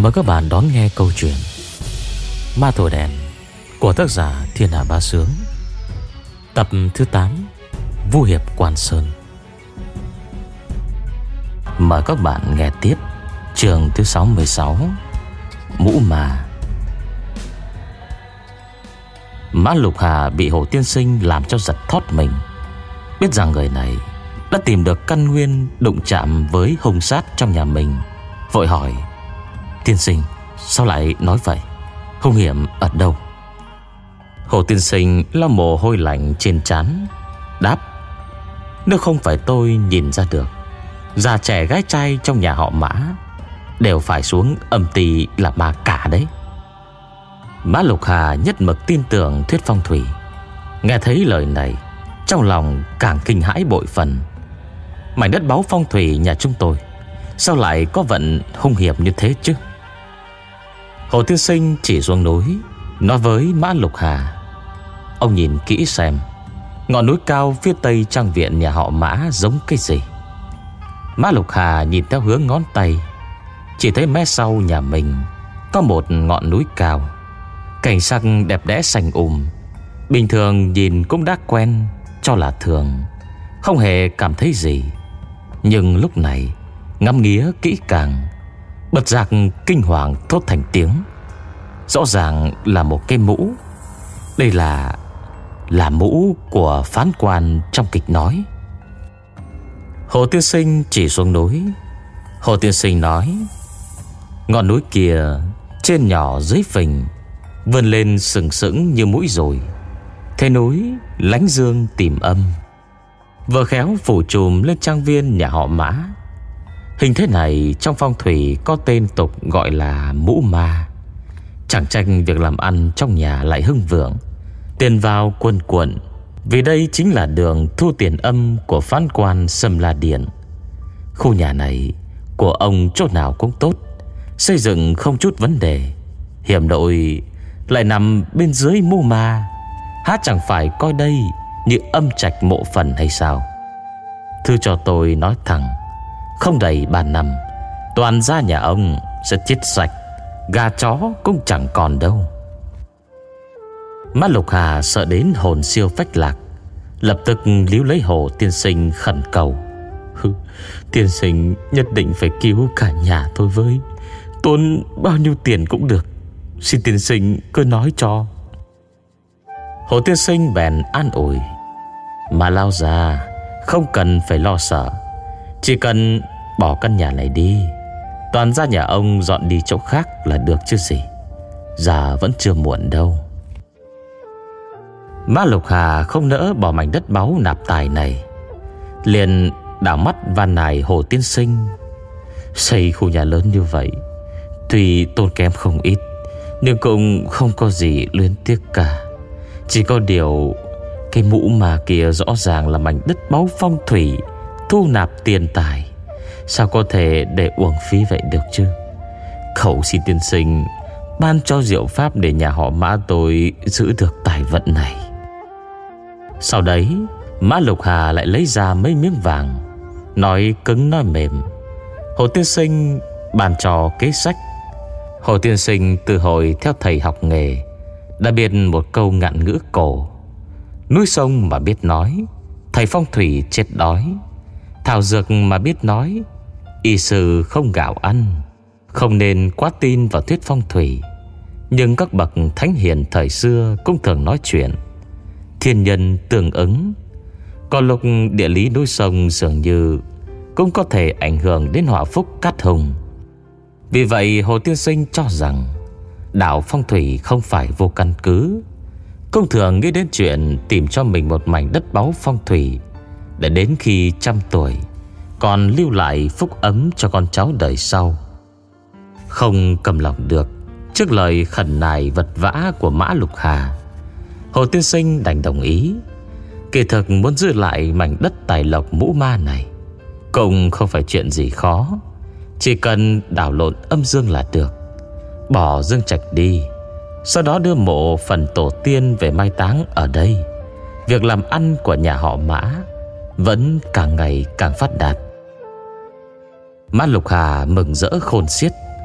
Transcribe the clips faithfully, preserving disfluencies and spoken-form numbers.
Mời các bạn đón nghe câu chuyện Ma Thổi Đèn của tác giả Thiên Hạ Bá Sướng, tập thứ tám, Vu Hiệp Quan Sơn. Mời các bạn nghe tiếp chương thứ sáu mươi sáu, Mũ Ma. Mã Lục Hà bị Hồ Tiên Sinh làm cho giật thót mình. Biết rằng người này đã tìm được căn nguyên đụng chạm với hung sát trong nhà mình, vội hỏi: Tiên sinh, sao lại nói vậy? Hung hiểm ở đâu? Hồ Tiên Sinh lau mồ hôi lạnh trên trán, đáp: Nếu không phải tôi nhìn ra được, già trẻ gái trai trong nhà họ Mã đều phải xuống âm ty là ma cả đấy. Mã Lục Hà nhất mực tin tưởng thuyết phong thủy. Nghe thấy lời này, trong lòng càng kinh hãi bội phần. Mảnh đất báu phong thủy nhà chúng tôi sao lại có vận hung hiểm như thế chứ? Hồ Tiên Sinh chỉ xuống núi, nói với Mã Lục Hà: Ông nhìn kỹ xem, ngọn núi cao phía tây trang viện nhà họ Mã giống cái gì? Mã Lục Hà nhìn theo hướng ngón tay, chỉ thấy mé sau nhà mình có một ngọn núi cao, cảnh sắc đẹp đẽ xanh um. Bình thường nhìn cũng đã quen, cho là thường, không hề cảm thấy gì. Nhưng lúc này ngắm nghía kỹ càng, bật giác kinh hoàng thốt thành tiếng. Rõ ràng là một cái mũ. Đây là Là mũ của phán quan trong kịch nói. Hồ Tiên Sinh chỉ xuống núi. Hồ Tiên Sinh nói: Ngọn núi kia trên nhỏ dưới phình, vươn lên sừng sững như mũi rồi. Thế núi lánh dương tìm âm, vừa khéo phủ trùm lên trang viên nhà họ Mã. Hình thế này trong phong thủy có tên tục gọi là mũ ma. Chẳng tranh việc làm ăn trong nhà lại hưng vượng, tiền vào quần quận, vì đây chính là đường thu tiền âm của phán quan Sâm La Điện. Khu nhà này của ông chỗ nào cũng tốt, xây dựng không chút vấn đề. Hiểm nội lại nằm bên dưới mũ ma, há chẳng phải coi đây như âm trạch mộ phần hay sao? Thư cho tôi nói thẳng, không đầy ba năm, toàn gia nhà ông sẽ chết sạch, gà chó cũng chẳng còn đâu. Mã Lục Hà sợ đến hồn siêu phách lạc, lập tức líu lấy Hồ Tiên Sinh khẩn cầu: Tiên sinh nhất định phải cứu cả nhà tôi với, tốn bao nhiêu tiền cũng được, xin tiên sinh cứ nói cho. Hồ Tiên Sinh bèn an ủi: Mà lao già, không cần phải lo sợ, chỉ cần bỏ căn nhà này đi, toàn gia nhà ông dọn đi chỗ khác là được chứ gì. Giờ vẫn chưa muộn đâu. Mã Lục Hà không nỡ bỏ mảnh đất báu nạp tài này, liền đảo mắt van nài Hồ Tiên Sinh: Xây khu nhà lớn như vậy, tuy tốn kém không ít, nhưng cũng không có gì luyến tiếc cả. Chỉ có điều cái mũ mà kia rõ ràng là mảnh đất báu phong thủy, thu nạp tiền tài, sao có thể để uổng phí vậy được chứ? Khẩu xin tiên sinh ban cho diệu pháp để nhà họ Mã tôi giữ được tài vận này. Sau đấy Mã Lục Hà lại lấy ra mấy miếng vàng, nói cứng nói mềm. Hồ Tiên Sinh bàn trò kế sách. Hồ Tiên Sinh từ hồi theo thầy học nghề đã biết một câu ngạn ngữ cổ: núi sông mà biết nói, thầy phong thủy chết đói. Thảo dược mà biết nói, y sư không gạo ăn. Không nên quá tin vào thuyết phong thủy, nhưng các bậc thánh hiền thời xưa cũng thường nói chuyện thiên nhân tương ứng. Có lúc địa lý núi sông dường như cũng có thể ảnh hưởng đến họa phúc cát hùng. Vì vậy Hồ Tiên Sinh cho rằng đạo phong thủy không phải vô căn cứ, cũng thường nghĩ đến chuyện tìm cho mình một mảnh đất báu phong thủy, để đến khi trăm tuổi còn lưu lại phúc ấm cho con cháu đời sau. Không cầm lòng được trước lời khẩn nài vật vã của Mã Lục Hà, Hồ Tiên Sinh đành đồng ý. Kỳ thực muốn giữ lại mảnh đất tài lộc mũ ma này cũng không phải chuyện gì khó, chỉ cần đảo lộn âm dương là được. Bỏ dương trạch đi, sau đó đưa mộ phần tổ tiên về mai táng ở đây, việc làm ăn của nhà họ Mã vẫn càng ngày càng phát đạt. Mã Lục Hà mừng rỡ khôn xiết,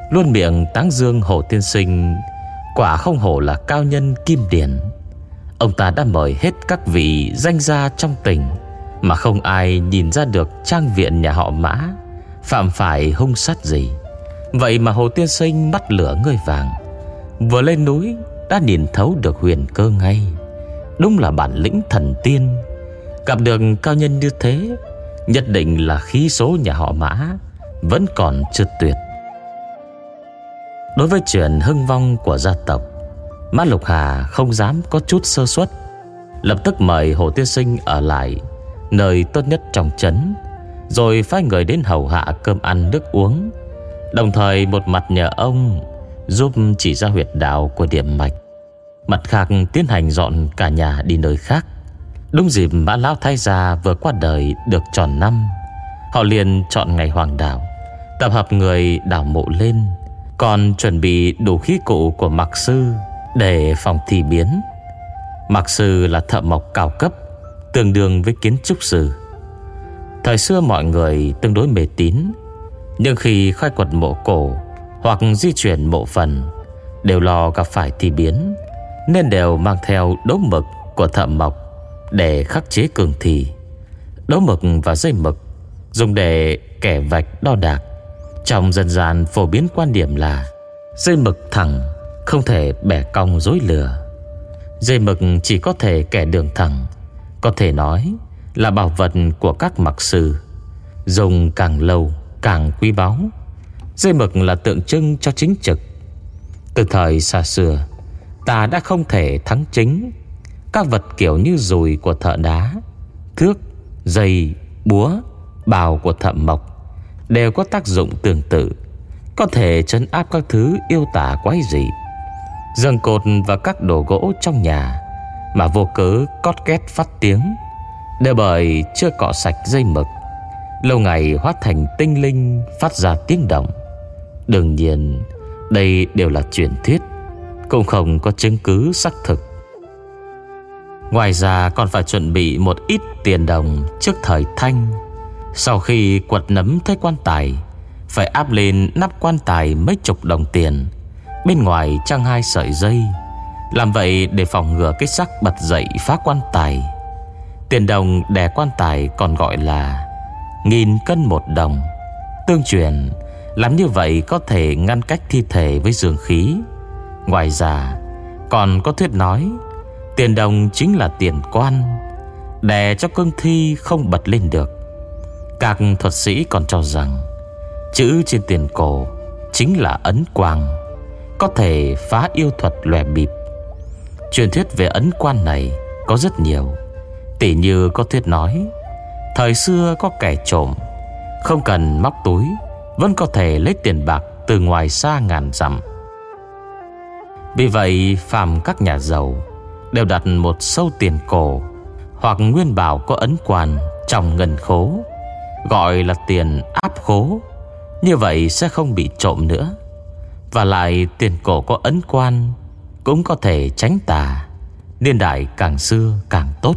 luôn miệng tán dương Hồ tiên sinh quả không hổ là cao nhân kim điển. Ông ta đã mời hết các vị danh gia trong tỉnh, mà không ai nhìn ra được trang viện nhà họ Mã phạm phải hung sát gì. Vậy mà Hồ tiên sinh mắt lửa ngươi vàng, vừa lên núi đã nhìn thấu được huyền cơ ngay. Đúng là bản lĩnh thần tiên. Gặp được cao nhân như thế, nhất định là khí số nhà họ Mã vẫn còn chưa tuyệt. Đối với chuyện hưng vong của gia tộc, Mã Lục Hà không dám có chút sơ suất, lập tức mời Hồ tiên sinh ở lại nơi tốt nhất trong trấn, rồi phái người đến hầu hạ cơm ăn nước uống, đồng thời một mặt nhờ ông giúp chỉ ra huyệt đạo của điểm mạch, mặt khác tiến hành dọn cả nhà đi nơi khác. Đúng dịp Mã lão thái gia vừa qua đời được tròn năm, họ liền chọn ngày hoàng đạo, tập hợp người đào mộ lên, còn chuẩn bị đủ khí cụ của mạc sư để phòng thi biến. Mạc sư là thợ mộc cao cấp, tương đương với kiến trúc sư. Thời xưa mọi người tương đối mê tín, nhưng khi khai quật mộ cổ hoặc di chuyển mộ phần đều lo gặp phải thi biến, nên đều mang theo đấu mực của thợ mộc để khắc chế cường thi. Đấu mực và dây mực dùng để kẻ vạch đo đạc. Trong dân gian phổ biến quan điểm là dây mực thẳng không thể bẻ cong dối lừa. Dây mực chỉ có thể kẻ đường thẳng, có thể nói là bảo vật của các mạc sư, dùng càng lâu càng quý báu. Dây mực là tượng trưng cho chính trực. Từ thời xa xưa, ta đã không thể thắng chính. Các vật kiểu như dùi của thợ đá, thước, dây, búa, bào của thợ mộc đều có tác dụng tương tự, có thể trấn áp các thứ yêu tả quái dị. Giường cột và các đồ gỗ trong nhà mà vô cớ cót két phát tiếng, đều bởi chưa cọ sạch dây mực, lâu ngày hóa thành tinh linh phát ra tiếng động. Đương nhiên đây đều là truyền thuyết, cũng không có chứng cứ xác thực. Ngoài ra còn phải chuẩn bị một ít tiền đồng trước thời Thanh. Sau khi quật nấm thấy quan tài, phải áp lên nắp quan tài mấy chục đồng tiền, bên ngoài trăng hai sợi dây, làm vậy để phòng ngừa cái xác bật dậy phá quan tài. Tiền đồng đè quan tài còn gọi là nghìn cân một đồng. Tương truyền làm như vậy có thể ngăn cách thi thể với dương khí. Ngoài ra còn có thuyết nói tiền đồng chính là tiền quan, đè cho cương thi không bật lên được. Các thuật sĩ còn cho rằng chữ trên tiền cổ chính là ấn quang, có thể phá yêu thuật lòe bịp. Truyền thuyết về ấn quan này có rất nhiều. Tỉ như có thuyết nói thời xưa có kẻ trộm không cần móc túi vẫn có thể lấy tiền bạc từ ngoài xa ngàn dặm. Vì vậy phàm các nhà giàu đều đặt một sâu tiền cổ hoặc nguyên bảo có ấn quan trong ngân khố, gọi là tiền áp khố. Như vậy sẽ không bị trộm nữa. Và lại tiền cổ có ấn quan cũng có thể tránh tà. Niên đại càng xưa càng tốt.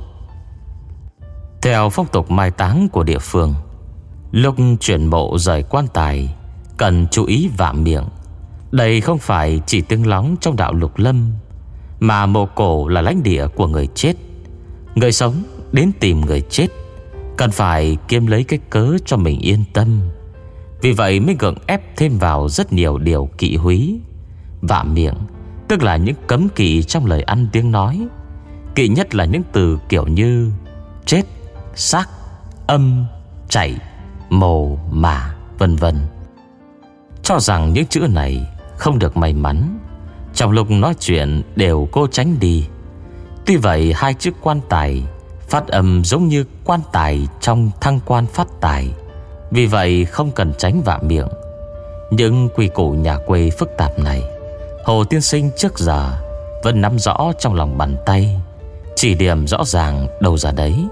Theo phong tục mai táng của địa phương, lúc chuyển mộ rời quan tài cần chú ý vạm miệng. Đây không phải chỉ tiếng lóng trong đạo Lục Lâm, mà mộ cổ là lãnh địa của người chết. Người sống đến tìm người chết cần phải kiếm lấy cái cớ cho mình yên tâm. Vì vậy mới gượng ép thêm vào rất nhiều điều kỵ húy. Vạm miệng tức là những cấm kỵ trong lời ăn tiếng nói. Kỵ nhất là những từ kiểu như chết, xác, âm, chảy, mồ, mả, vân vân. Cho rằng những chữ này không được may mắn, trong lúc nói chuyện đều cố tránh đi. Tuy vậy hai chữ quan tài phát âm giống như quan tài trong thăng quan phát tài, vì vậy không cần tránh vạ miệng. Những quy củ nhà quê phức tạp này, Hồ tiên sinh trước giờ vẫn nắm rõ trong lòng bàn tay, chỉ điểm rõ ràng đâu ra đấy.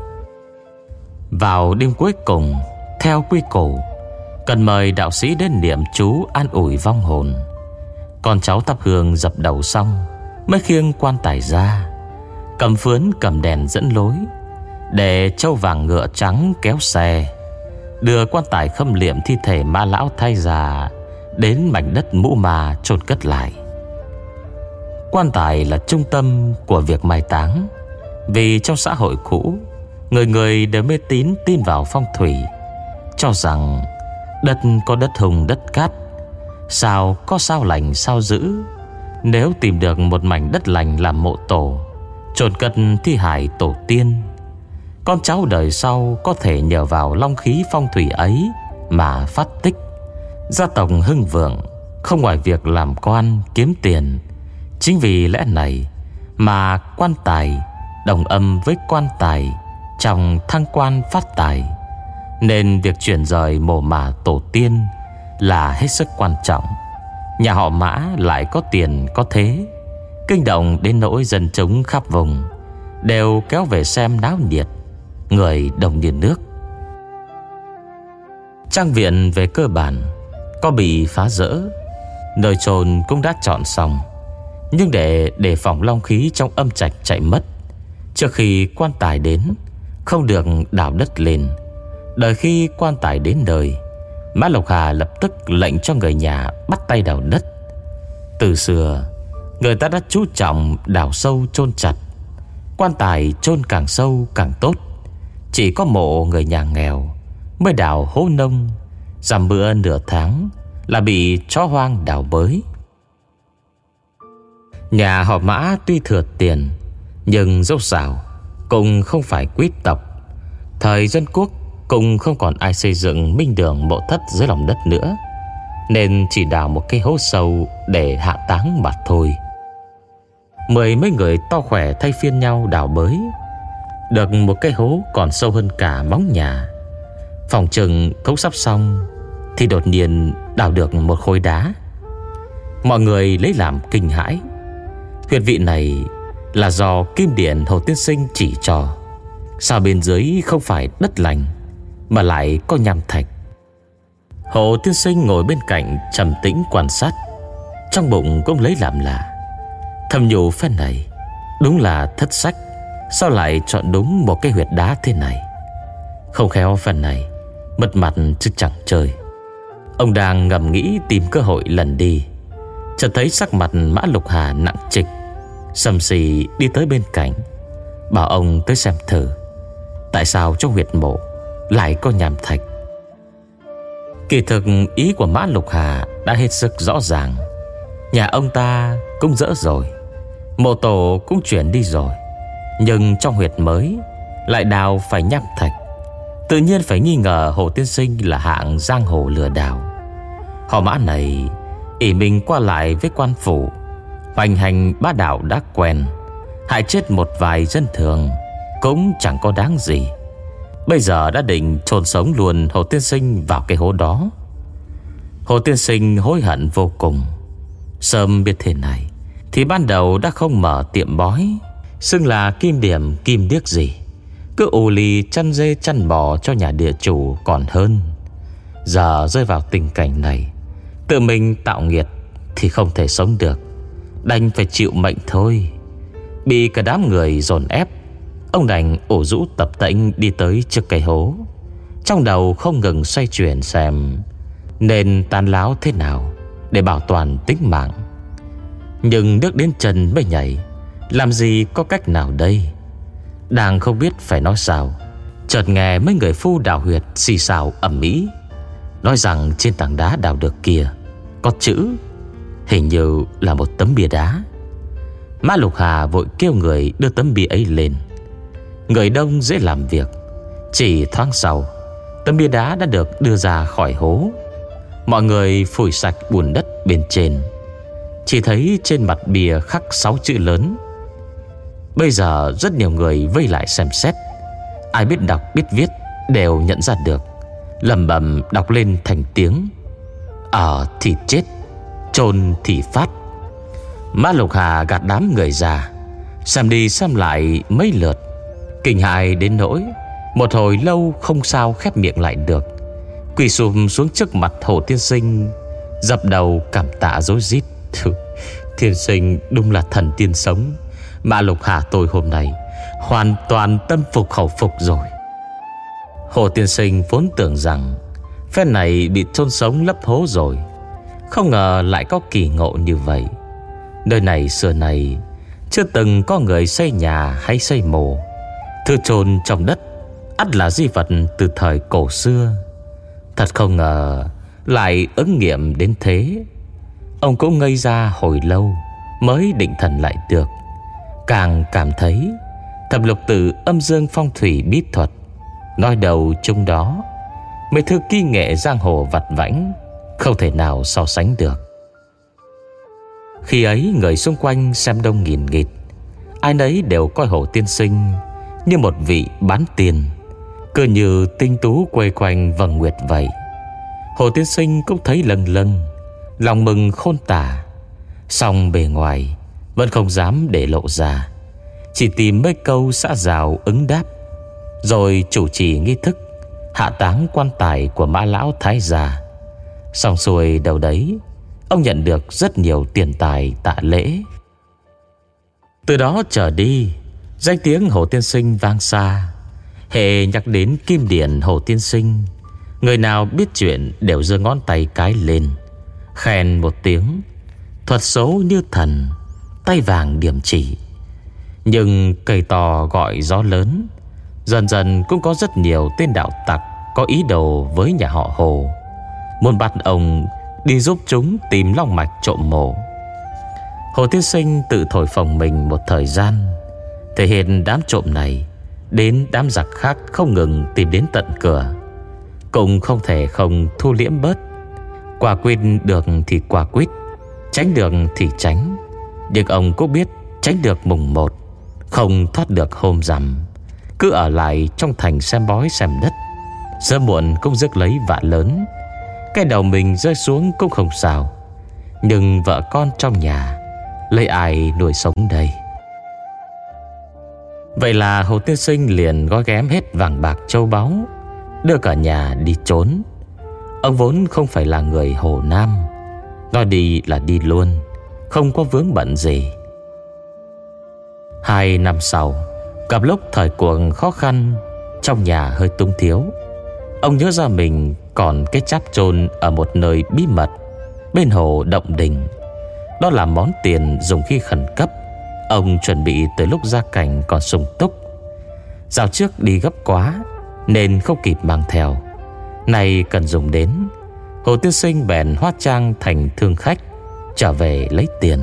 Vào đêm cuối cùng, theo quy củ, cần mời đạo sĩ đến niệm chú an ủi vong hồn. Con cháu thắp hương dập đầu xong mới khiêng quan tài ra, cầm phướn cầm đèn dẫn lối, để trâu vàng ngựa trắng kéo xe, đưa quan tài khâm liệm thi thể Ma lão thay già đến mảnh đất mũ ma chôn cất lại. Quan tài là trung tâm của việc mai táng, vì trong xã hội cũ, người người đều mê tín tin vào phong thủy, cho rằng đất có đất hùng đất cát, sao có sao lành sao dữ. Nếu tìm được một mảnh đất lành làm mộ tổ, chôn cất thi hài tổ tiên, con cháu đời sau có thể nhờ vào long khí phong thủy ấy mà phát tích, gia tộc hưng vượng, không ngoài việc làm quan kiếm tiền. Chính vì lẽ này mà quan tài đồng âm với quan tài trong thăng quan phát tài, nên việc chuyển rời mồ mả tổ tiên là hết sức quan trọng. Nhà họ Mã lại có tiền có thế, kinh động đến nỗi dân chúng khắp vùng đều kéo về xem náo nhiệt, người đông như nước. Trang viện về cơ bản có bị phá rỡ, nơi chôn cũng đã chọn xong, nhưng để đề phòng long khí trong âm trạch chạy mất, trước khi quan tài đến không được đào đất lên. Đợi khi quan tài đến nơi, Mã Lộc Hà lập tức lệnh cho người nhà bắt tay đào đất. Từ xưa người ta đã chú trọng đào sâu chôn chặt, quan tài chôn càng sâu càng tốt. Chỉ có mộ người nhà nghèo mới đào hố nông, dằm bữa nửa tháng là bị chó hoang đào bới. Nhà họ Mã tuy thừa tiền, nhưng dẫu sao cũng không phải quý tộc. Thời dân quốc cũng không còn ai xây dựng minh đường mộ thất dưới lòng đất nữa, nên chỉ đào một cái hố sâu để hạ táng mà thôi. Mười mấy người to khỏe thay phiên nhau đào bới, được một cái hố còn sâu hơn cả móng nhà. Phòng chừng cấu sắp xong thì đột nhiên đào được một khối đá. Mọi người lấy làm kinh hãi. Huyệt vị này là do Kim Điện Hồ Tiên Sinh chỉ cho. Sao bên dưới không phải đất lành mà lại có nham thạch? Hồ Tiên Sinh ngồi bên cạnh trầm tĩnh quan sát, trong bụng cũng lấy làm lạ. Thầm nhủ phen này đúng là thất sách, sao lại chọn đúng một cái huyệt đá thế này? Không khéo phần này mất mặt chứ chẳng chơi. Ông đang ngầm nghĩ tìm cơ hội lần đi, chợt thấy sắc mặt Mã Lục Hà nặng trịch. Sầm sì đi tới bên cạnh, bảo ông tới xem thử tại sao trong huyệt mộ lại có nham thạch. Kỳ thực ý của Mã Lục Hà đã hết sức rõ ràng. Nhà ông ta cũng dỡ rồi, mộ tổ cũng chuyển đi rồi, nhưng trong huyệt mới lại đào phải nham thạch. Tự nhiên phải nghi ngờ Hồ Tiên Sinh là hạng giang hồ lừa đảo. Họ Mã này ỷ mình qua lại với quan phủ, hoành hành bá đạo đã quen, hại chết một vài dân thường cũng chẳng có đáng gì. Bây giờ đã định chôn sống luôn Hồ Tiên Sinh vào cái hố đó. Hồ Tiên Sinh hối hận vô cùng. Sớm biết thế này thì ban đầu đã không mở tiệm bói, xưng là kim điểm kim điếc gì, cứ ù lì chăn dê chăn bò cho nhà địa chủ còn hơn. Giờ rơi vào tình cảnh này, tự mình tạo nghiệt thì không thể sống được, đành phải chịu mệnh thôi. Bị cả đám người dồn ép, ông đành ủ rũ tập tễnh đi tới trước cây hố, trong đầu không ngừng xoay chuyển xem nên tán láo thế nào để bảo toàn tính mạng. Nhưng nước đến chân mới nhảy, làm gì có cách nào đây? Đang không biết phải nói sao, chợt nghe mấy người phu đào huyệt xì xào ầm ĩ, nói rằng trên tảng đá đào được kia có chữ, hình như là một tấm bia đá. Mã Lục Hà vội kêu người đưa tấm bia ấy lên. Người đông dễ làm việc, chỉ thoáng sau, tấm bia đá đã được đưa ra khỏi hố. Mọi người phủi sạch bùn đất bên trên, chỉ thấy trên mặt bia khắc sáu chữ lớn. Bây giờ rất nhiều người vây lại xem xét, ai biết đọc biết viết đều nhận ra được, lẩm bẩm đọc lên thành tiếng: ở thì chết, chôn thì phát. Mã Lục Hà gạt đám người ra, xem đi xem lại mấy lượt, kinh hại đến nỗi một hồi lâu không sao khép miệng lại được, quỳ sụp xuống trước mặt Hồ Tiên Sinh, dập đầu cảm tạ rối rít: Tiên Sinh đúng là thần tiên sống, Mã Lục Hà tôi hôm nay hoàn toàn tâm phục khẩu phục rồi. Hồ Tiên Sinh vốn tưởng rằng phen này bị chôn sống lấp hố rồi, Không ngờ lại có kỳ ngộ như vậy. Nơi này xưa này chưa từng có người xây nhà hay xây mồ. Thứ chôn trong đất ắt là di vật từ thời cổ xưa. Thật không ngờ lại ứng nghiệm đến thế. Ông cũng ngây ra hồi lâu mới định thần lại được. Càng cảm thấy thập lục tự âm dương phong thủy bí thuật nói đầu chung đó, mấy thứ kỹ nghệ giang hồ vặt vãnh không thể nào so sánh được. Khi ấy người xung quanh xem đông nghìn nghịt, ai nấy đều coi Hồ tiên sinh như một vị bán tiền, cứ như tinh tú quay quanh vầng nguyệt vậy. Hồ tiên sinh cũng thấy lâng lâng, lòng mừng khôn tả, song bề ngoài vẫn không dám để lộ ra, chỉ tìm mấy câu xã giao ứng đáp, rồi chủ trì nghi thức hạ táng quan tài của Mã lão thái gia. Xong xuôi đầu đấy, ông nhận được rất nhiều tiền tài tạ lễ. Từ đó trở đi, danh tiếng Hồ tiên sinh vang xa. Hệ nhắc đến kim điển Hồ tiên sinh, người nào biết chuyện đều giơ ngón tay cái lên, khen một tiếng, thuật số như thần, tay vàng điểm chỉ. Nhưng cây to gọi gió lớn, dần dần cũng có rất nhiều tên đạo tặc có ý đồ với nhà họ Hồ, muốn bắt ông đi giúp chúng tìm long mạch trộm mộ. Hồ tiên sinh tự thổi phồng mình một thời gian, thể hiện đám trộm này đến đám giặc khác không ngừng tìm đến tận cửa, cũng không thể không thu liễm bớt. Quả quyết được thì quả quyết, tránh được thì tránh. Nhưng ông cũng biết tránh được mùng một, không thoát được hôm rằm. Cứ ở lại trong thành xem bói xem đất, sớm muộn cũng rước lấy vạ lớn. Cái đầu mình rơi xuống cũng không sao, nhưng vợ con trong nhà lấy ai nuôi sống đây? Vậy là Hồ tiên sinh liền gói ghém hết vàng bạc châu báu, đưa cả nhà đi trốn. Ông vốn không phải là người Hồ Nam, nói đi là đi luôn, không có vướng bận gì. Hai năm sau, gặp lúc thời cuộc khó khăn, trong nhà hơi túng thiếu, ông nhớ ra mình còn cái cháp chôn ở một nơi bí mật bên hồ Động Đình. Đó là món tiền dùng khi khẩn cấp, ông chuẩn bị từ lúc gia cảnh còn sung túc. Dạo trước đi gấp quá nên không kịp mang theo, nay cần dùng đến. Hồ tiên sinh bèn hóa trang thành thương khách, trở về lấy tiền.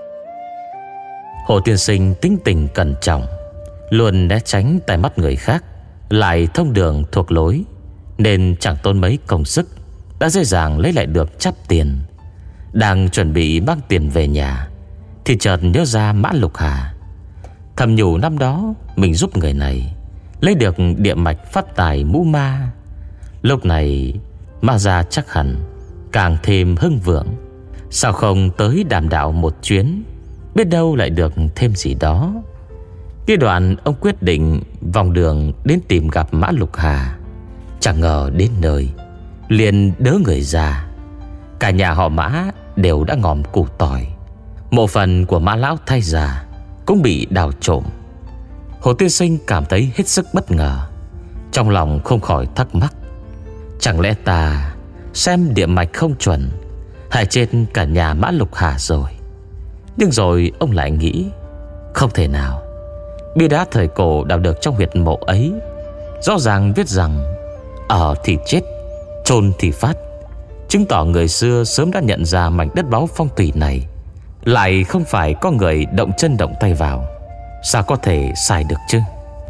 Hồ tiên sinh tính tình cẩn trọng, luôn né tránh tai mắt người khác, lại thông đường thuộc lối, nên chẳng tốn mấy công sức đã dễ dàng lấy lại được chắp tiền. Đang chuẩn bị mang tiền về nhà thì chợt nhớ ra Mã Lục Hà. Thầm nhủ năm đó mình giúp người này lấy được địa mạch phát tài mũ ma. Lúc này Ma gia chắc hẳn càng thêm hưng vượng, sao không tới đàm đạo một chuyến, biết đâu lại được thêm gì đó. Cái đoạn ông quyết định vòng đường đến tìm gặp Mã Lục Hà. Chẳng ngờ đến nơi liền đớ người già. Cả nhà họ Mã đều đã ngòm củ tỏi. Mộ phần của Mã lão thái già cũng bị đào trộm. Hồ tiên sinh cảm thấy hết sức bất ngờ, trong lòng không khỏi thắc mắc, chẳng lẽ ta xem địa mạch không chuẩn, hại chết cả nhà Mã Lục Hà rồi. Nhưng rồi ông lại nghĩ, không thể nào. Bia đá thời cổ đào được trong huyệt mộ ấy rõ ràng viết rằng ở thì chết, chôn thì phát, chứng tỏ người xưa sớm đã nhận ra mảnh đất báu phong thủy này. Lại không phải có người động chân động tay vào, sao có thể sai được chứ?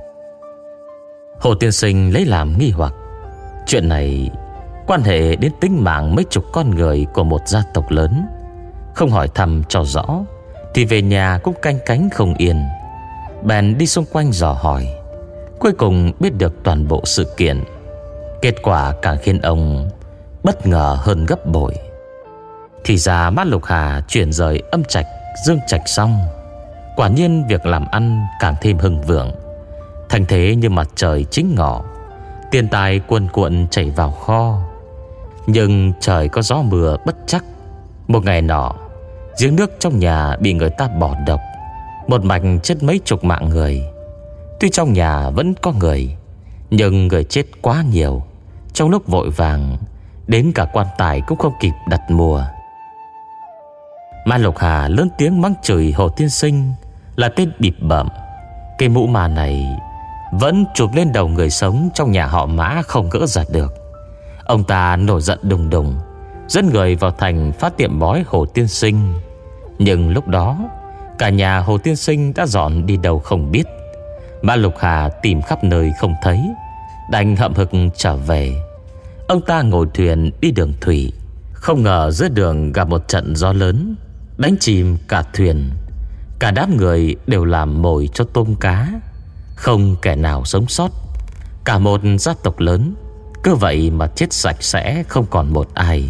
Hồ tiên sinh lấy làm nghi hoặc. Chuyện này quan hệ đến tính mạng mấy chục con người của một gia tộc lớn, không hỏi thăm cho rõ thì về nhà cũng canh cánh không yên. Bèn đi xung quanh dò hỏi, cuối cùng biết được toàn bộ sự kiện. Kết quả càng khiến ông bất ngờ hơn gấp bội. Thì ra Mã Lục Hà chuyển rời âm trạch dương trạch xong, quả nhiên việc làm ăn càng thêm hưng vượng. Thành thế như mặt trời chính ngọ, tiền tài cuồn cuộn chảy vào kho. Nhưng trời có gió mưa bất chắc. Một ngày nọ, giếng nước trong nhà bị người ta bỏ độc, một mạch chết mấy chục mạng người. Tuy trong nhà vẫn có người, nhưng người chết quá nhiều, trong lúc vội vàng đến cả quan tài cũng không kịp đặt mua. Ma Lục Hà lớn tiếng mắng chửi Hồ Tiên Sinh là tên bịp bợm. Cái mũ ma này vẫn chụp lên đầu người sống trong nhà họ Mã không gỡ giật được. Ông ta nổi giận đùng đùng, dẫn người vào thành phát tiệm bói Hồ Tiên Sinh. Nhưng lúc đó cả nhà Hồ Tiên Sinh đã dọn đi đâu không biết. Ma Lục Hà tìm khắp nơi không thấy, đành hậm hực trở về. Ông ta ngồi thuyền đi đường thủy, không ngờ giữa đường gặp một trận gió lớn, đánh chìm cả thuyền. Cả đám người đều làm mồi cho tôm cá, không kẻ nào sống sót. Cả một gia tộc lớn cứ vậy mà chết sạch sẽ, không còn một ai.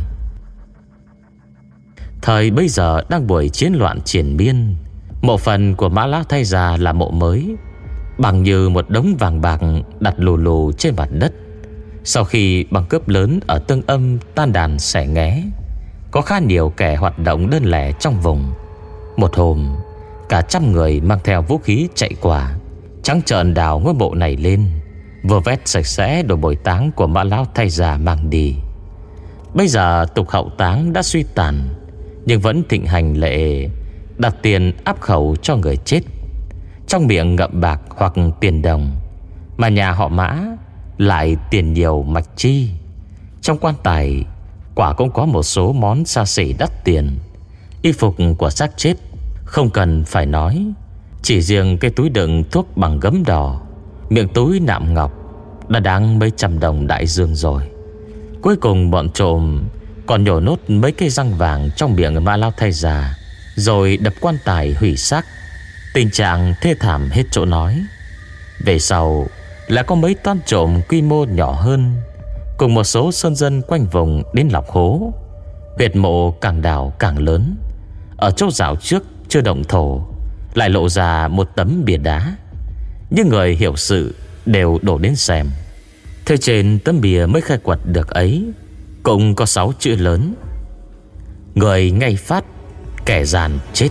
Thời bây giờ đang buổi chiến loạn triền miên. Mộ phần của Mã Lão Thái Gia là mộ mới, bằng như một đống vàng bạc đặt lù lù trên mặt đất. Sau khi băng cướp lớn ở Tương Âm tan đàn xẻ nghé, có khá nhiều kẻ hoạt động đơn lẻ trong vùng. Một hôm, cả trăm người mang theo vũ khí chạy qua, trắng trợn đào ngôi mộ này lên, vừa vét sạch sẽ đồ bồi táng của Mã Lão Thái Gia mang đi. Bây giờ tục hậu táng đã suy tàn, nhưng vẫn thịnh hành lệ đặt tiền áp khẩu cho người chết, trong miệng ngậm bạc hoặc tiền đồng. Mà nhà họ Mã lại tiền nhiều mạch chi. Trong quan tài quả cũng có một số món xa xỉ đắt tiền. Y phục của xác chết không cần phải nói, chỉ riêng cái túi đựng thuốc bằng gấm đỏ, miệng túi nạm ngọc đã đáng mấy trăm đồng đại dương rồi. Cuối cùng bọn trộm còn nhổ nốt mấy cây răng vàng trong miệng Ma Lão Thái Gia, rồi đập quan tài hủy xác. Tình trạng thê thảm hết chỗ nói. Về sau là có mấy toán trộm quy mô nhỏ hơn, cùng một số sơn dân quanh vùng đến lọc hố. Huyệt mộ càng đào càng lớn. Ở chỗ rào trước chưa động thổ lại lộ ra một tấm bìa đá. Những người hiểu sự đều đổ đến xem. Theo trên tấm bìa mới khai quật được ấy cũng có sáu chữ lớn: người ngay phát, kẻ gian chết.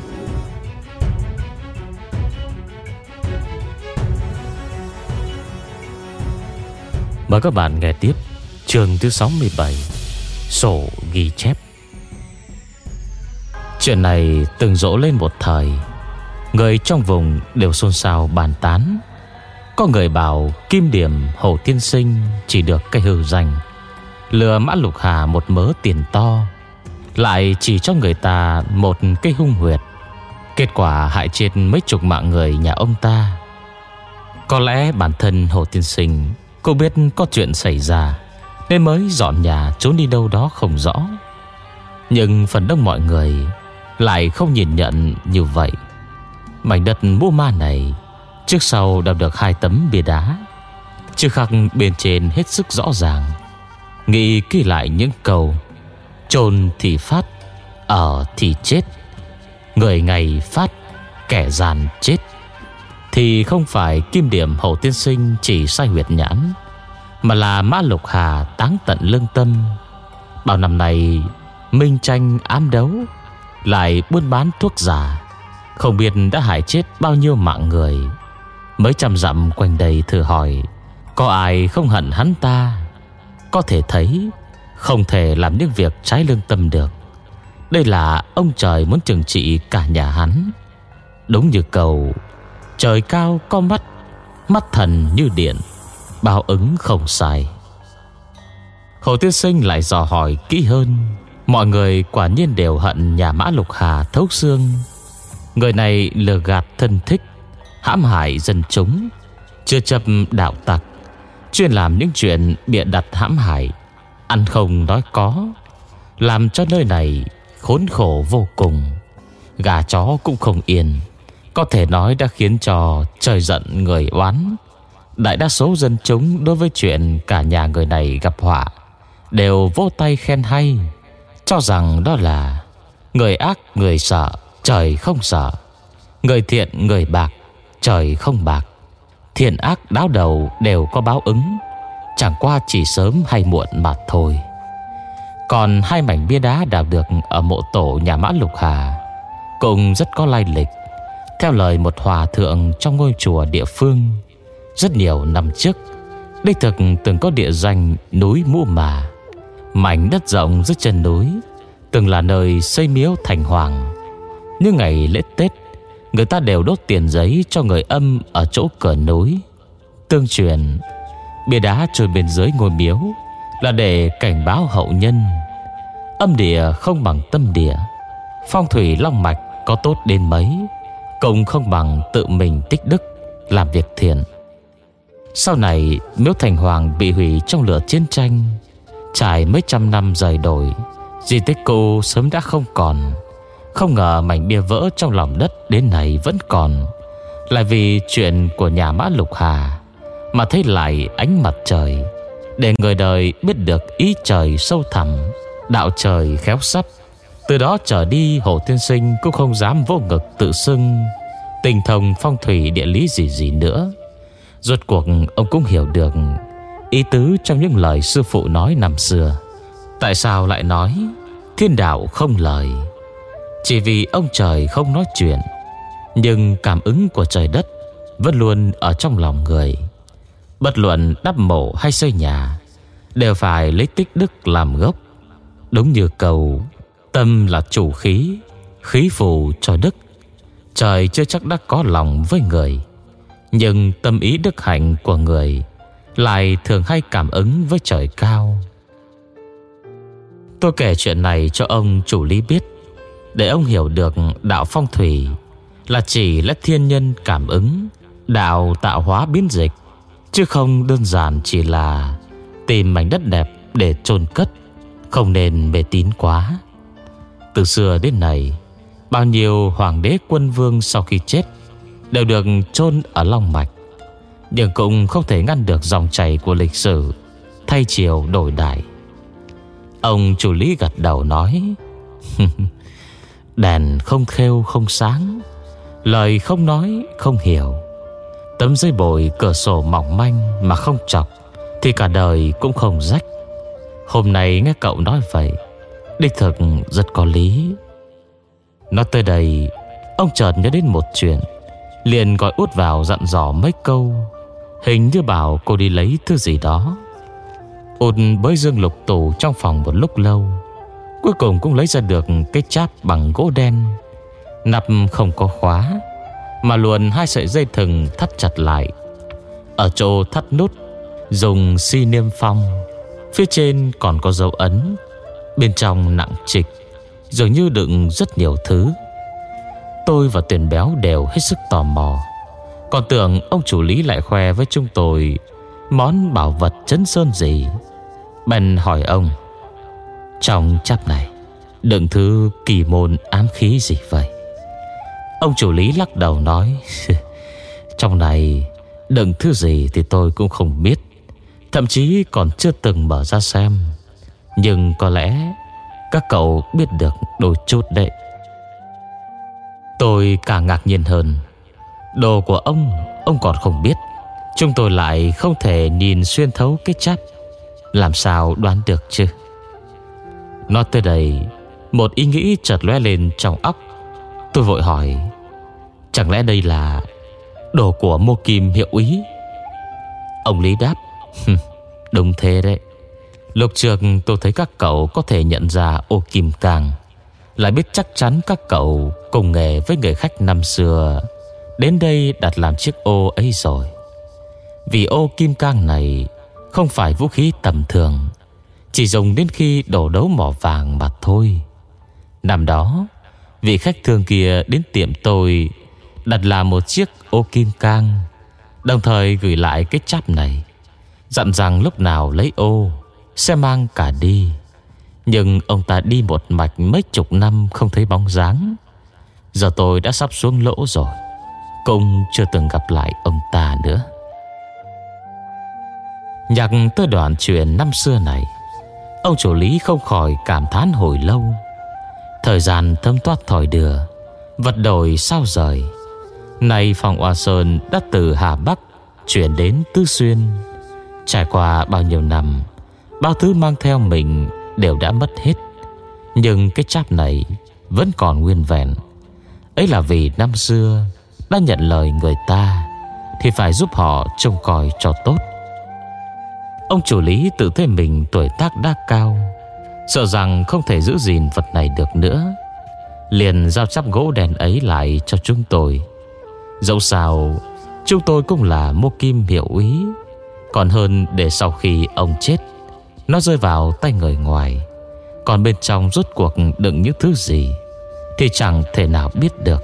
Mời các bạn nghe tiếp chương thứ sáu mươi bảy, Sổ ghi chép. Chuyện này từng rộ lên một thời, người trong vùng đều xôn xao bàn tán. Có người bảo Kim Điểm Hồ Tiên Sinh chỉ được cái hư danh, lừa Mã Lục Hà một mớ tiền to, lại chỉ cho người ta một cái hung huyệt. Kết quả hại chết mấy chục mạng người nhà ông ta. Có lẽ bản thân Hồ Tiên Sinh cô biết có chuyện xảy ra nên mới dọn nhà trốn đi đâu đó không rõ. Nhưng phần đông mọi người lại không nhìn nhận như vậy. Mảnh đất mũ ma này trước sau đập được hai tấm bia đá, chữ khắc bên trên hết sức rõ ràng. Nghĩ kỹ lại những câu: chôn thì phát, ở thì chết, người ngày phát, kẻ gian chết, thì không phải Kim Điểm Hồ Tiên Sinh chỉ sai huyệt nhãn, mà là Mã Lục Hà táng tận lương tâm. Bao năm nay minh tranh ám đấu, lại buôn bán thuốc giả, không biết đã hại chết bao nhiêu mạng người. Mấy trăm dặm quanh đây thử hỏi, có ai không hận hắn ta? Có thể thấy không thể làm những việc trái lương tâm được. Đây là ông trời muốn trừng trị cả nhà hắn. Đúng như câu trời cao có mắt, mắt thần như điện, báo ứng không sai. Hồ Tiên Sinh lại dò hỏi kỹ hơn. Mọi người quả nhiên đều hận nhà Mã Lục Hà thấu xương. Người này lừa gạt thân thích, hãm hại dân chúng, chưa chấp đạo tặc, chuyên làm những chuyện bịa đặt hãm hại, ăn không nói có, làm cho nơi này khốn khổ vô cùng. Gà chó cũng không yên, có thể nói đã khiến cho trời giận người oán. Đại đa số dân chúng đối với chuyện cả nhà người này gặp họa đều vỗ tay khen hay, cho rằng đó là người ác người sợ, trời không sợ, người thiện người bạc, trời không bạc. Thiện ác đáo đầu đều có báo ứng, chẳng qua chỉ sớm hay muộn mà thôi. Còn hai mảnh bia đá đào được ở mộ tổ nhà Mã Lục Hà cũng rất có lai lịch. Theo lời một hòa thượng trong ngôi chùa địa phương, rất nhiều năm trước đích thực từng có địa danh núi Mũ Mà. Mảnh đất rộng dưới chân núi từng là nơi xây miếu thành hoàng. Như ngày lễ Tết, người ta đều đốt tiền giấy cho người âm ở chỗ cửa núi. Tương truyền, bia đá chôn bên dưới ngôi miếu là để cảnh báo hậu nhân. Âm địa không bằng tâm địa, phong thủy long mạch có tốt đến mấy cũng không bằng tự mình tích đức làm việc thiện. Sau này miếu Thành Hoàng bị hủy trong lửa chiến tranh, trải mấy trăm năm rời đổi, di tích cũ sớm đã không còn. Không ngờ mảnh bia vỡ trong lòng đất đến nay vẫn còn, lại vì chuyện của nhà Mã Lục Hà mà thấy lại ánh mặt trời, để người đời biết được ý trời sâu thẳm, đạo trời khéo sắp. Từ đó trở đi, Hồ Tiên Sinh cũng không dám vô ngực tự xưng tinh thông phong thủy địa lý gì gì nữa. Rốt cuộc ông cũng hiểu được ý tứ trong những lời sư phụ nói năm xưa. Tại sao lại nói thiên đạo không lời? Chỉ vì ông trời không nói chuyện, nhưng cảm ứng của trời đất vẫn luôn ở trong lòng người. Bất luận đắp mộ hay xây nhà đều phải lấy tích đức làm gốc. Đúng như câu tâm là chủ khí, khí phù cho đức. Trời chưa chắc đã có lòng với người, nhưng tâm ý đức hạnh của người lại thường hay cảm ứng với trời cao. Tôi kể chuyện này cho ông chủ lý biết, để ông hiểu được đạo phong thủy là chỉ là thiên nhân cảm ứng, đạo tạo hóa biến dịch, chứ không đơn giản chỉ là tìm mảnh đất đẹp để chôn cất. Không nên mê tín quá. Từ xưa đến nay, bao nhiêu hoàng đế quân vương sau khi chết đều được chôn ở long mạch, nhưng cũng không thể ngăn được dòng chảy của lịch sử thay chiều đổi đại. Ông chủ lý gật đầu nói: đèn không khêu không sáng, lời không nói không hiểu. Tấm giấy bồi cửa sổ mỏng manh mà không chọc thì cả đời cũng không rách. Hôm nay nghe cậu nói vậy, đích thực rất có lý. Nói tới đây, ông chợt nhớ đến một chuyện, liền gọi Út vào dặn dò mấy câu, hình như bảo cô đi lấy thứ gì đó. Út bới dương lục tủ trong phòng một lúc lâu, cuối cùng cũng lấy ra được cái cháp bằng gỗ đen, nắp không có khóa, mà luồn hai sợi dây thừng thắt chặt lại. Ở chỗ thắt nút dùng xi niêm phong, phía trên còn có dấu ấn, bên trong nặng trịch, dường như đựng rất nhiều thứ. Tôi và Tuyền Béo đều hết sức tò mò, còn tưởng ông chủ lý lại khoe với chúng tôi món bảo vật trấn sơn gì. Bèn hỏi ông: trong cháp này đựng thứ kỳ môn ám khí gì vậy? Ông chủ lý lắc đầu nói: trong này đựng thứ gì thì tôi cũng không biết, thậm chí còn chưa từng mở ra xem. Nhưng có lẽ các cậu biết được đôi chút đấy. Tôi càng ngạc nhiên hơn. Đồ của ông, ông còn không biết, chúng tôi lại không thể nhìn xuyên thấu cái cháp, làm sao đoán được chứ? Nói tới đây, một ý nghĩ chợt lóe lên trong óc. Tôi vội hỏi: chẳng lẽ đây là đồ của Mô Kim hiệu úy? Ông Lý đáp: đúng thế đấy. Lúc trước tôi thấy các cậu có thể nhận ra ô kim cang, lại biết chắc chắn các cậu cùng nghề với người khách năm xưa đến đây đặt làm chiếc ô ấy rồi. Vì ô kim cang này không phải vũ khí tầm thường, chỉ dùng đến khi đổ đấu mỏ vàng mà thôi. Năm đó, vị khách thương kia đến tiệm tôi đặt làm một chiếc ô kim cang, đồng thời gửi lại cái cháp này, dặn rằng lúc nào lấy ô sẽ mang cả đi. Nhưng ông ta đi một mạch mấy chục năm không thấy bóng dáng. Giờ tôi đã sắp xuống lỗ rồi, cũng chưa từng gặp lại ông ta nữa. Nhắc tới đoạn chuyện năm xưa này, ông chủ lý không khỏi cảm thán hồi lâu. Thời gian thấm thoát thỏi đưa, vật đổi sao rời. Nay phòng Hoa Sơn đã từ Hà Bắc chuyển đến Tứ Xuyên. Trải qua bao nhiêu năm, bao thứ mang theo mình đều đã mất hết, nhưng cái cháp này vẫn còn nguyên vẹn. Ấy là vì năm xưa đã nhận lời người ta thì phải giúp họ trông coi cho tốt. Ông chủ lý tự thấy mình tuổi tác đã cao, sợ rằng không thể giữ gìn vật này được nữa, liền giao chắp gỗ đèn ấy lại cho chúng tôi. Dẫu sao chúng tôi cũng là Mô Kim hiệu úy, còn hơn để sau khi ông chết nó rơi vào tay người ngoài, còn bên trong rốt cuộc đựng những thứ gì thì chẳng thể nào biết được.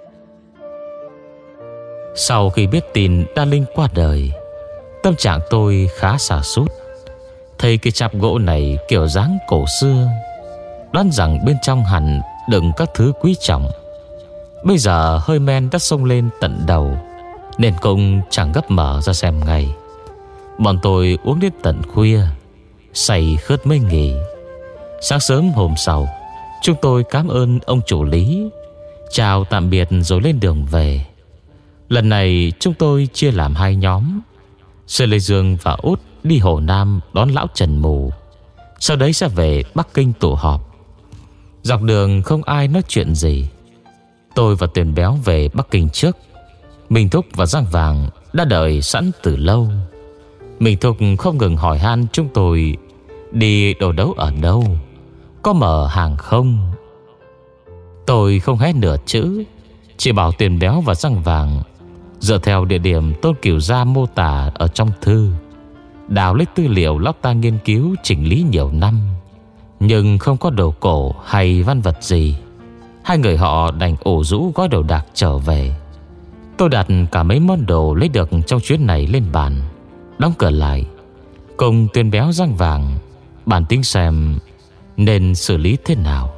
Sau khi biết tin Đa Linh qua đời, tâm trạng tôi khá sa sút. Thấy cái cháp gỗ này kiểu dáng cổ xưa, đoán rằng bên trong hẳn đựng các thứ quý trọng. Bây giờ hơi men đã xông lên tận đầu, nên cũng chẳng gấp mở ra xem ngay. Bọn tôi uống đến tận khuya, say khướt mới nghỉ. Sáng sớm hôm sau, chúng tôi cảm ơn ông chủ Lý, chào tạm biệt rồi lên đường về. Lần này chúng tôi chia làm hai nhóm. Sư Lê Dương và Út đi Hồ Nam đón lão Trần Mù, sau đấy sẽ về Bắc Kinh tụ họp. Dọc đường không ai nói chuyện gì. Tôi và Tuyền Béo về Bắc Kinh trước. Minh Thúc và Giang Vàng đã đợi sẵn từ lâu. Minh Thúc không ngừng hỏi han chúng tôi đi đồ đấu ở đâu, có mở hàng không. Tôi không hé nửa chữ, chỉ bảo Tuyền Béo và Giang Vàng dựa theo địa điểm Tôn Cửu Gia mô tả ở trong thư, đào lấy tư liệu lão ta nghiên cứu chỉnh lý nhiều năm, nhưng không có đồ cổ hay văn vật gì. Hai người họ đành ổ rũ gói đồ đạc trở về. Tôi đặt cả mấy món đồ lấy được trong chuyến này lên bàn, đóng cửa lại, cùng Tuyền Béo Giang Vàng bàn tính xem nên xử lý thế nào.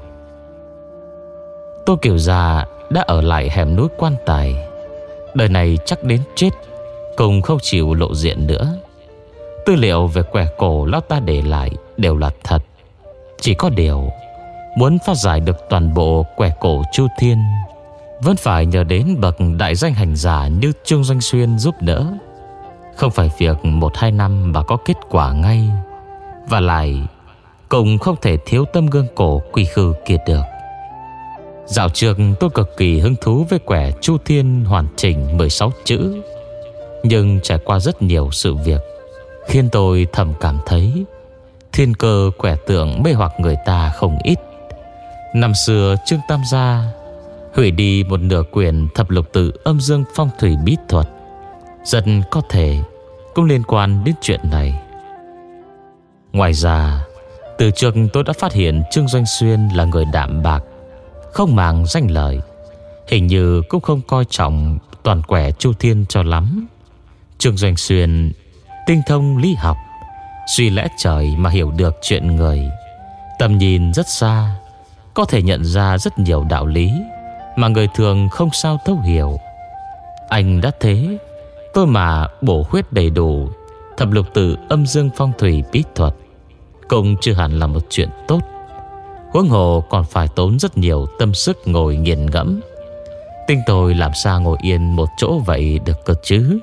Tô Kiều Gia đã ở lại hẻm núi Quan Tài, đời này chắc đến chết cùng không chịu lộ diện nữa. Tư liệu về quẻ cổ lão ta để lại đều là thật. Chỉ có điều muốn phát giải được toàn bộ quẻ cổ Chu Thiên, vẫn phải nhờ đến bậc đại danh hành giả như Trương Doanh Xuyên giúp đỡ. Không phải việc một hai năm mà có kết quả ngay. Và lại cũng không thể thiếu tấm gương cổ Quy Khư kia được. Dạo trước tôi cực kỳ hứng thú với quẻ Chu Thiên hoàn chỉnh mười sáu chữ, nhưng trải qua rất nhiều sự việc khiến tôi thầm cảm thấy thiên cơ quẻ tượng mê hoặc người ta không ít. Năm xưa Trương Tam Gia hủy đi một nửa quyền thập lục tự âm dương phong thủy bí thuật, rất có thể cũng liên quan đến chuyện này. Ngoài ra, từ trước tôi đã phát hiện Trương Doanh Xuyên là người đạm bạc, không màng danh lợi, hình như cũng không coi trọng toàn quẻ Chu Thiên cho lắm. Trương Doanh Xuyên tinh thông lý học, suy lẽ trời mà hiểu được chuyện người, tầm nhìn rất xa, có thể nhận ra rất nhiều đạo lý mà người thường không sao thấu hiểu. Anh đã thế, tôi mà bổ khuyết đầy đủ thập lục tự âm dương phong thủy bí thuật cũng chưa hẳn là một chuyện tốt. Huống hồ còn phải tốn rất nhiều tâm sức ngồi nghiền ngẫm. Tinh tôi làm sao ngồi yên một chỗ vậy được cơ chứ.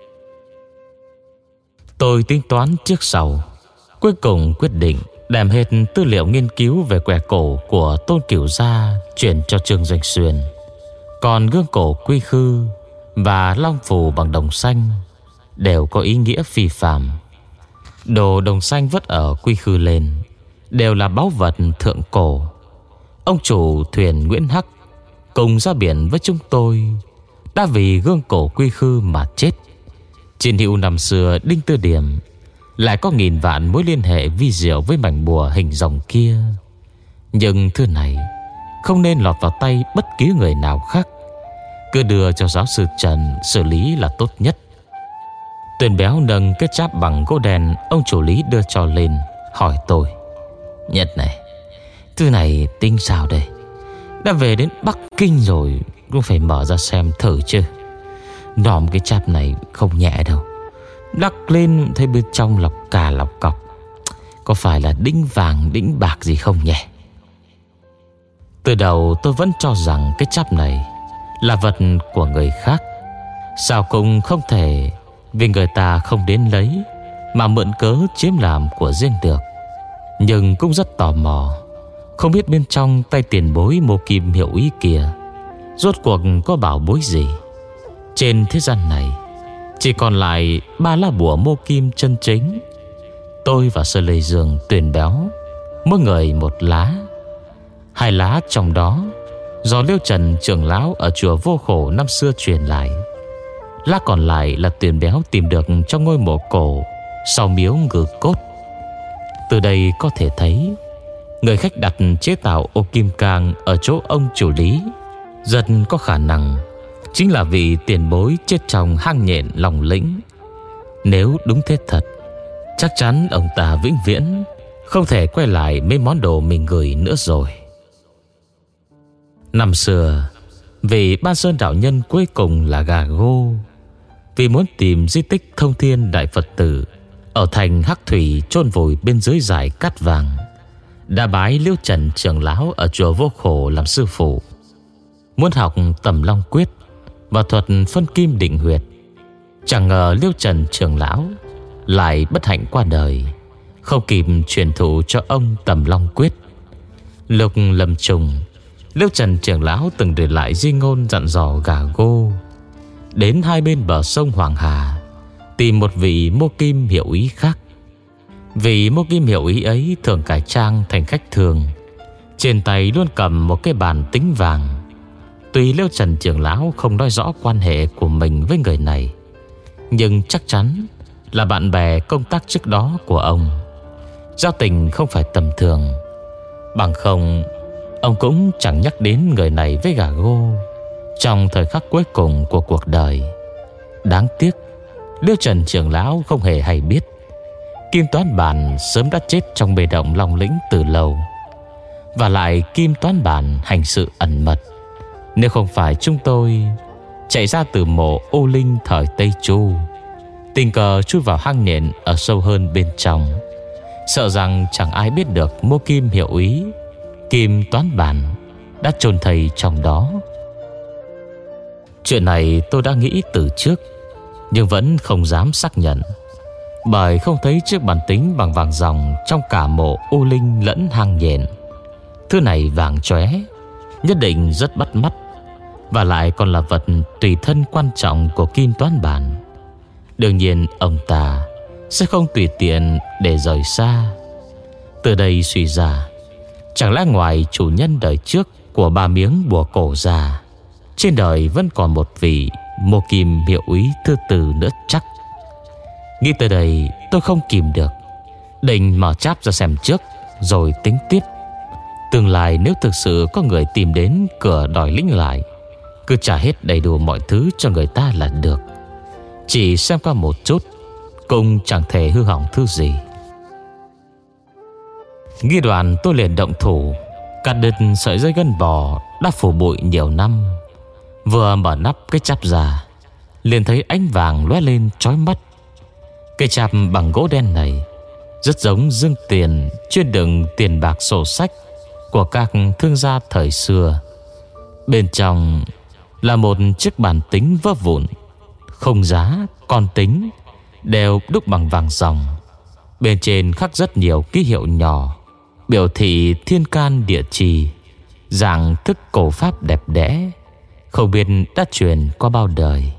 Tôi tính toán trước sau, cuối cùng quyết định đem hết tư liệu nghiên cứu về quẻ cổ của Tôn Cửu Gia chuyển cho Trương Doanh Xuyên. Còn gương cổ Quy Khư và long phù bằng đồng xanh đều có ý nghĩa phi phàm. Đồ đồng xanh vất ở Quy Khư lên đều là báu vật thượng cổ. Ông chủ thuyền Nguyễn Hắc cùng ra biển với chúng tôi đã vì gương cổ Quy Khư mà chết. Chiến hữu năm xưa Đinh Tư Điểm lại có nghìn vạn mối liên hệ vi diệu với mảnh bùa hình rồng kia, nhưng thứ này không nên lọt vào tay bất cứ người nào khác, cứ đưa cho giáo sư Trần xử lý là tốt nhất. Tuyền Béo nâng cái cháp bằng gỗ đen ông chủ Lý đưa cho lên, hỏi tôi: Nhất này, thứ này tính sao đây? Đã về đến Bắc Kinh rồi, cũng phải mở ra xem thử chứ. Nòm cái cháp này không nhẹ đâu. Đắc lên thấy bên trong lọc cà lọc cọc, có phải là đĩnh vàng đĩnh bạc gì không nhỉ? Từ đầu tôi vẫn cho rằng cái cháp này là vật của người khác, sao cũng không thể vì người ta không đến lấy mà mượn cớ chiếm làm của riêng được. Nhưng cũng rất tò mò, không biết bên trong tay tiền bối Mô Kim hiệu ý kia rốt cuộc có bảo bối gì. Trên thế gian này chỉ còn lại ba lá bùa Mô Kim chân chính. Tôi và Sơ Lê Dương, Tuyền Béo mỗi người một lá. Hai lá trong đó do Liêu Trần trưởng lão ở chùa Vô Khổ năm xưa truyền lại. Lá còn lại là tuyển béo tìm được trong ngôi mộ cổ sau miếu Ngự Cốt. Từ đây có thể thấy người khách đặt chế tạo ô kim cang ở chỗ ông chủ lý rất có khả năng chính là vị tiền bối chết trong hang nhện Lòng Lĩnh. Nếu đúng thế thật, chắc chắn ông ta vĩnh viễn không thể quay lại mấy món đồ mình gửi nữa rồi. Năm xưa, vị Ban Sơn đạo nhân cuối cùng là Gà Gô, vì muốn tìm di tích Thông Thiên Đại Phật Tử ở thành Hắc Thủy chôn vùi bên dưới dải cát vàng, đã bái Liêu Trần trưởng lão ở chùa Vô Khổ làm sư phụ. Muốn học Tầm Long Quyết và thuật phân kim định huyệt. Chẳng ngờ Liêu Trần trưởng lão lại bất hạnh qua đời, không kịp truyền thụ cho ông Tầm Long Quyết. Lúc lâm chung, Liêu Trần trưởng lão từng để lại di ngôn dặn dò Gà Gô đến hai bên bờ sông Hoàng Hà tìm một vị mô kim hiệu ý khác. Vị mô kim hiệu ý ấy thường cải trang thành khách thường, trên tay luôn cầm một cái bàn tính vàng. Tuy Liêu Trần trưởng lão không nói rõ quan hệ của mình với người này, nhưng chắc chắn là bạn bè công tác trước đó của ông, giao tình không phải tầm thường. Bằng không, ông cũng chẳng nhắc đến người này với Gà Gô trong thời khắc cuối cùng của cuộc đời. Đáng tiếc, Liêu Trần trưởng lão không hề hay biết Kim Toán Bản sớm đã chết trong bề động Long Lĩnh từ lâu. Và lại Kim Toán Bản hành sự ẩn mật. Nếu không phải chúng tôi chạy ra từ mộ Ô Linh thời Tây Chu, tình cờ chui vào hang nhện ở sâu hơn bên trong, sợ rằng chẳng ai biết được mô kim hiệu ý Kim Toán Bản đã chôn thây trong đó. Chuyện này tôi đã nghĩ từ trước, nhưng vẫn không dám xác nhận, bởi không thấy chiếc bàn tính bằng vàng ròng trong cả mộ Ô Linh lẫn hang nhện. Thứ này vàng chóe, nhất định rất bắt mắt, và lại còn là vật tùy thân quan trọng của Kim Toán Bản. Đương nhiên ông ta sẽ không tùy tiện để rời xa. Từ đây suy ra, chẳng lẽ ngoài chủ nhân đời trước của ba miếng bùa cổ ra, trên đời vẫn còn một vị mô kim hiệu úy thứ tư nữa chắc. Nghĩ tới đây tôi không kìm được, định mở cháp ra xem trước rồi tính tiếp. Tương lai nếu thực sự có người tìm đến cửa đòi lĩnh lại, cứ trả hết đầy đủ mọi thứ cho người ta là được. Chỉ xem qua một chút cũng chẳng thể hư hỏng thứ gì. Nghi đoạn tôi liền động thủ, cắt đứt sợi dây gân bò đã phủ bụi nhiều năm. Vừa mở nắp cái cháp ra, liền thấy ánh vàng lóe lên chói mắt. Cái cháp bằng gỗ đen này rất giống dương tiền chuyên đựng tiền bạc sổ sách của các thương gia thời xưa. Bên trong là một chiếc bàn tính vỡ vụn, không giá, con tính đều đúc bằng vàng ròng. Bên trên khắc rất nhiều ký hiệu nhỏ, biểu thị thiên can địa trì, dạng thức cổ pháp đẹp đẽ, không biết đã truyền qua bao đời.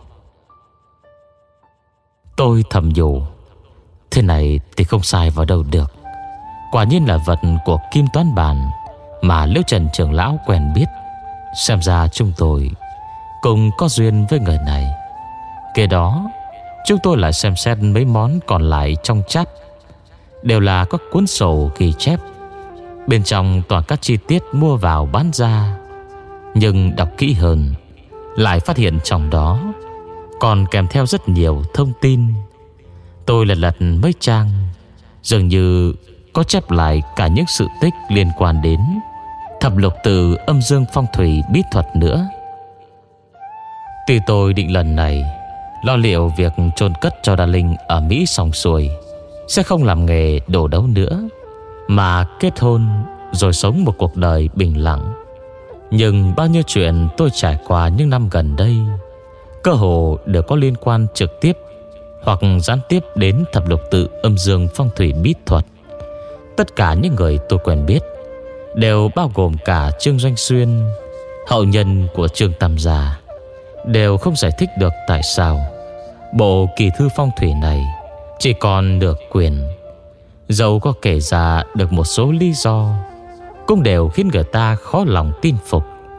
Tôi thầm nhủ, thế này thì không sai vào đâu được. Quả nhiên là vật của Kim Toán Bản mà Liêu Trần trưởng lão quen biết. Xem ra chúng tôi cùng có duyên với người này. Kế đó chúng tôi lại xem xét mấy món còn lại trong cháp. Đều là các cuốn sổ ghi chép, bên trong toàn các chi tiết mua vào bán ra. Nhưng đọc kỹ hơn, lại phát hiện trong đó còn kèm theo rất nhiều thông tin. Tôi lật lật mấy trang, dường như có chép lại cả những sự tích liên quan đến thập lục tự âm dương phong thủy bí thuật nữa. Tuy tôi định lần này lo liệu việc chôn cất cho Đa Linh ở Mỹ xong xuôi, sẽ không làm nghề đổ đấu nữa, mà kết hôn rồi sống một cuộc đời bình lặng. Nhưng bao nhiêu chuyện tôi trải qua những năm gần đây, cơ hồ đều có liên quan trực tiếp hoặc gián tiếp đến thập lục tự âm dương phong thủy bí thuật. Tất cả những người tôi quen biết, đều bao gồm cả Trương Doanh Xuyên, hậu nhân của Trương Tam Gia, đều không giải thích được tại sao bộ kỳ thư phong thủy này chỉ còn được quyền. Dẫu có kể ra được một số lý do, cũng đều khiến người ta khó lòng tin phục.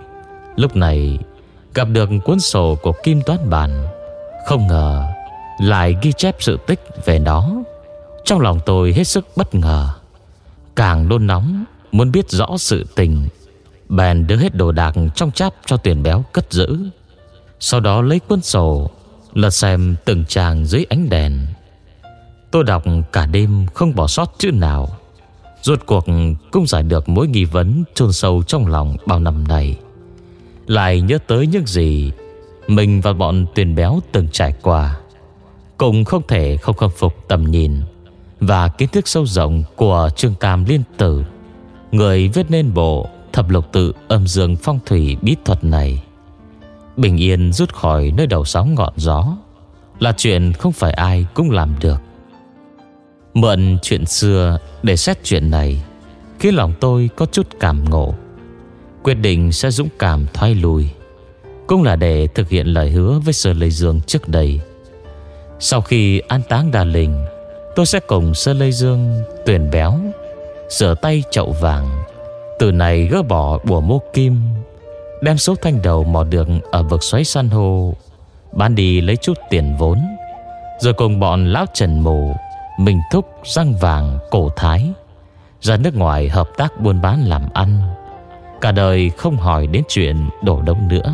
Lúc này gặp được cuốn sổ của Kim Toán Bản, không ngờ lại ghi chép sự tích về nó. Trong lòng tôi hết sức bất ngờ, càng nôn nóng muốn biết rõ sự tình. Bèn đưa hết đồ đạc trong cháp cho Tuyền Béo cất giữ. Sau đó lấy cuốn sổ lật xem từng trang dưới ánh đèn. Tôi đọc cả đêm không bỏ sót chữ nào. Rốt cuộc cũng giải được mối nghi vấn chôn sâu trong lòng bao năm nay. Lại nhớ tới những gì mình và bọn Tuyền Béo từng trải qua, cũng không thể không khâm phục tầm nhìn và kiến thức sâu rộng của Trương Tam Liên Tử, người viết nên bộ Thập Lục Tự Âm Dương Phong Thủy bí thuật này. Bình yên rút khỏi nơi đầu sóng ngọn gió là chuyện không phải ai cũng làm được. Mượn chuyện xưa để xét chuyện này khiến lòng tôi có chút cảm ngộ, quyết định sẽ dũng cảm thoái lui, cũng là để thực hiện lời hứa với Sơ Lê Dương trước đây. Sau khi an táng Đà Linh, tôi sẽ cùng Sơ Lê Dương, Tuyền Béo rửa tay chậu vàng, từ này gỡ bỏ bùa mô kim, đem số thanh đầu mò được ở vực xoáy san hô bán đi lấy chút tiền vốn, rồi cùng bọn lão Trần Mù, Minh Thúc, Răng Vàng, Cổ Thái ra nước ngoài hợp tác buôn bán làm ăn, cả đời không hỏi đến chuyện đổ đông nữa.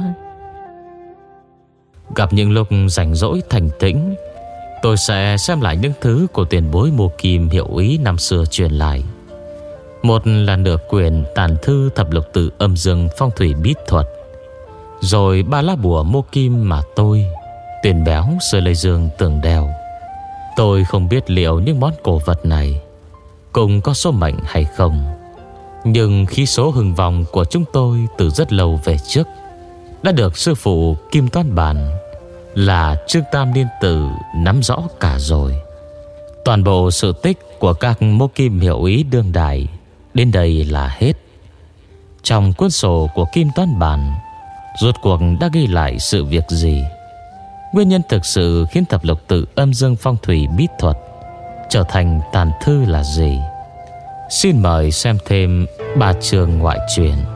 Gặp những lúc rảnh rỗi thành tĩnh, tôi sẽ xem lại những thứ của tiền bối Mô Kim hiệu ý năm xưa truyền lại. Một là nửa quyển tàn thư Thập Lục Tự Âm Dương Phong Thủy bí thuật, rồi ba lá bùa Mô Kim mà tôi, Tuyền Béo, Sơ Lê Dương từng đeo. Tôi không biết liệu những món cổ vật này cùng có số mệnh hay không, nhưng khí số hưng vong của chúng tôi từ rất lâu về trước đã được sư phụ Kim Toán Bản là Trương Tam Liên Tử nắm rõ cả rồi. Toàn bộ sự tích của các Mô Kim hiệu ý đương đại đến đây là hết. Trong cuốn sổ của Kim Toán Bản rốt cuộc đã ghi lại sự việc gì, nguyên nhân thực sự khiến Thập Lục Tự Âm Dương Phong Thủy bí thuật trở thành tàn thư là gì? Xin mời xem thêm ba chương ngoại truyền.